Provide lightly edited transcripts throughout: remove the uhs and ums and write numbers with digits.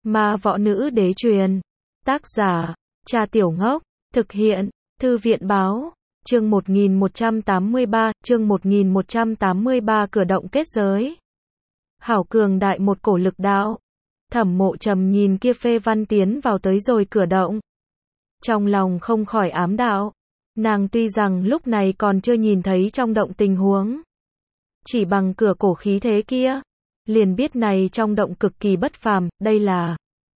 Ma võ nữ đế truyền. Tác giả, Trà Tiểu Ngốc. Thực hiện, Thư viện báo. Chương 1183, chương 1183 cửa động kết giới. Hảo cường đại một cổ lực đạo. Thẩm Mộ Trầm nhìn kia phê văn tiến vào tới rồi cửa động. Trong lòng không khỏi ám đạo. Nàng tuy rằng lúc này còn chưa nhìn thấy trong động tình huống. Chỉ bằng cửa cổ khí thế kia, liền biết này trong động cực kỳ bất phàm, đây là.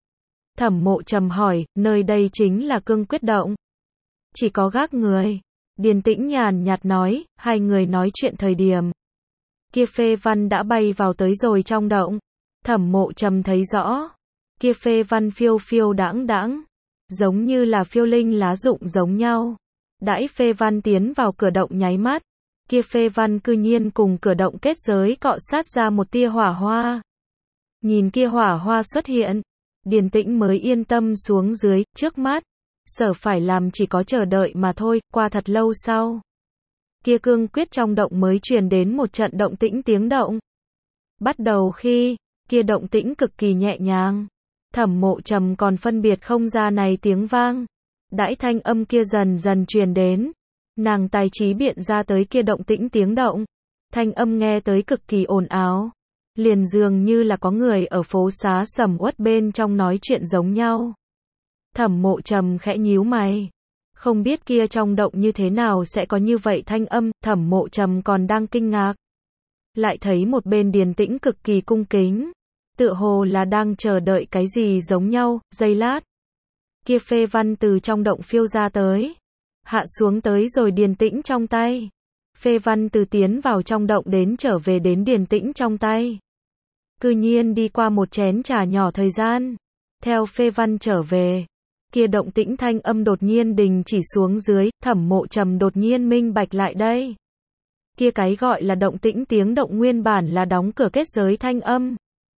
Thẩm Mộ Trầm hỏi, nơi đây chính là cương quyết động. Chỉ có gác người. Điền Tĩnh nhàn nhạt nói, hai người nói chuyện thời điểm. Kia phê văn đã bay vào tới rồi trong động. Thẩm Mộ Trầm thấy rõ. Kia phê văn phiêu phiêu đãng đãng. Giống như là phiêu linh lá rụng giống nhau. Đãi phê văn tiến vào cửa động nháy mắt. Kia phê văn cư nhiên cùng cửa động kết giới cọ sát ra một tia hỏa hoa. Nhìn kia hỏa hoa xuất hiện. Điền Tĩnh mới yên tâm xuống dưới, trước mắt. Sở phải làm chỉ có chờ đợi mà thôi, qua thật lâu sau. Kia cương quyết trong động mới truyền đến một trận động tĩnh tiếng động. Bắt đầu khi, kia động tĩnh cực kỳ nhẹ nhàng. Thẩm Mộ Trầm còn phân biệt không ra này tiếng vang. Đãi thanh âm kia dần dần truyền đến. Nàng tài trí biện ra tới kia động tĩnh tiếng động. Thanh âm nghe tới cực kỳ ồn ào. Liền dường như là có người ở phố xá sầm uất bên trong nói chuyện giống nhau. Thẩm Mộ Trầm khẽ nhíu mày. Không biết kia trong động như thế nào sẽ có như vậy thanh âm, Thẩm Mộ Trầm còn đang kinh ngạc. Lại thấy một bên Điền Tĩnh cực kỳ cung kính. Tựa hồ là đang chờ đợi cái gì giống nhau, giây lát. Kia phê văn từ trong động phiêu ra tới. Hạ xuống tới rồi Điền Tĩnh trong tay. Phê văn từ tiến vào trong động đến trở về đến Điền Tĩnh trong tay. Cư nhiên đi qua một chén trà nhỏ thời gian. Theo phê văn trở về. Kia động tĩnh thanh âm đột nhiên đình chỉ xuống dưới, Thẩm Mộ Trầm đột nhiên minh bạch lại đây. Kia cái gọi là động tĩnh tiếng động nguyên bản là đóng cửa kết giới thanh âm.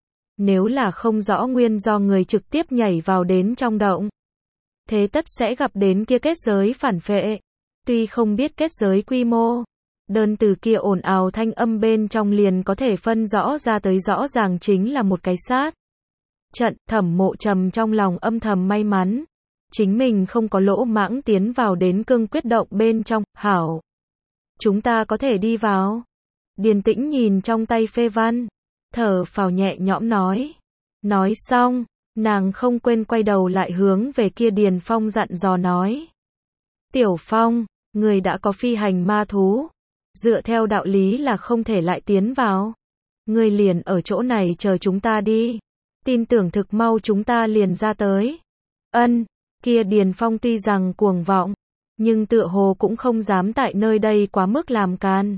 Nếu là không rõ nguyên do người trực tiếp nhảy vào đến trong động. Thế tất sẽ gặp đến kia kết giới phản phệ. Tuy không biết kết giới quy mô. Đơn từ kia ồn ào thanh âm bên trong liền có thể phân rõ ra tới rõ ràng chính là một cái sát. Trận, Thẩm Mộ Trầm trong lòng âm thầm may mắn. Chính mình không có lỗ mãng tiến vào đến cương quyết động bên trong, hảo. Chúng ta có thể đi vào. Điền Tĩnh nhìn trong tay phê văn. Thở phào nhẹ nhõm nói. Nói xong, nàng không quên quay đầu lại hướng về kia Điền Phong dặn dò nói. Tiểu Phong, người đã có phi hành ma thú. Dựa theo đạo lý là không thể lại tiến vào. Người liền ở chỗ này chờ chúng ta đi. Tin tưởng thực mau chúng ta liền ra tới. Ân, kia Điền Phong tuy rằng cuồng vọng. Nhưng tựa hồ cũng không dám tại nơi đây quá mức làm can.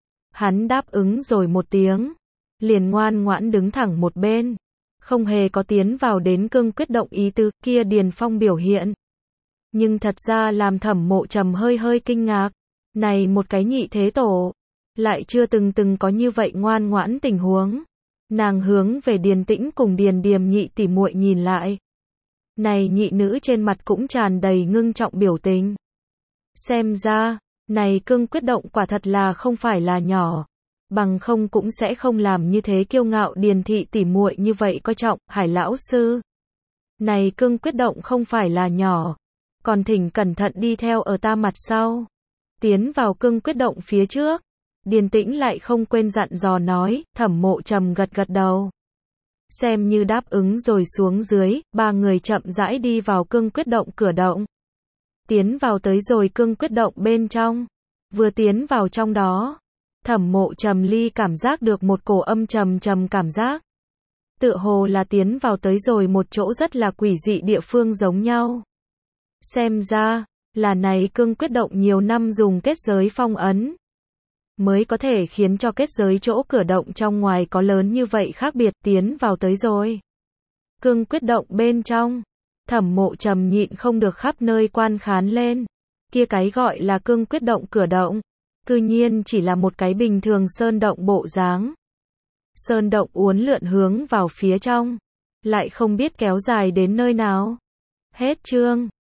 Hắn đáp ứng rồi một tiếng. Liền ngoan ngoãn đứng thẳng một bên. Không hề có tiến vào đến cương quyết động ý tứ kia Điền Phong biểu hiện. Nhưng thật ra làm Thẩm Mộ Trầm hơi kinh ngạc. Này một cái nhị thế tổ. Lại chưa từng có như vậy ngoan ngoãn tình huống. Nàng hướng về Điền Tĩnh cùng Điền Điềm nhị tỉ muội nhìn lại. Này nhị nữ trên mặt cũng tràn đầy ngưng trọng biểu tình. Xem ra, này cương quyết động quả thật là không phải là nhỏ. Bằng không cũng sẽ không làm như thế kiêu ngạo Điền thị tỉ muội như vậy coi trọng, Hải lão sư. Này cương quyết động không phải là nhỏ. Còn thỉnh cẩn thận đi theo ở ta mặt sau. Tiến vào cương quyết động phía trước. Điền Tĩnh lại không quên dặn dò nói, Thẩm Mộ Trầm gật đầu. Xem như đáp ứng rồi xuống dưới, ba người chậm rãi đi vào cương quyết động cửa động. Tiến vào tới rồi cương quyết động bên trong. Vừa tiến vào trong đó. Thẩm Mộ Trầm ly cảm giác được một cổ âm trầm cảm giác. Tựa hồ là tiến vào tới rồi một chỗ rất là quỷ dị địa phương giống nhau. Xem ra, là này cương quyết động nhiều năm dùng kết giới phong ấn. Mới có thể khiến cho kết giới chỗ cửa động trong ngoài có lớn như vậy khác biệt tiến vào tới rồi. Cương quyết động bên trong. Thẩm Mộ Trầm nhịn không được khắp nơi quan khán lên. Kia cái gọi là cương quyết động cửa động. Cư nhiên chỉ là một cái bình thường sơn động bộ dáng. Sơn động uốn lượn hướng vào phía trong. Lại không biết kéo dài đến nơi nào. Hết chương.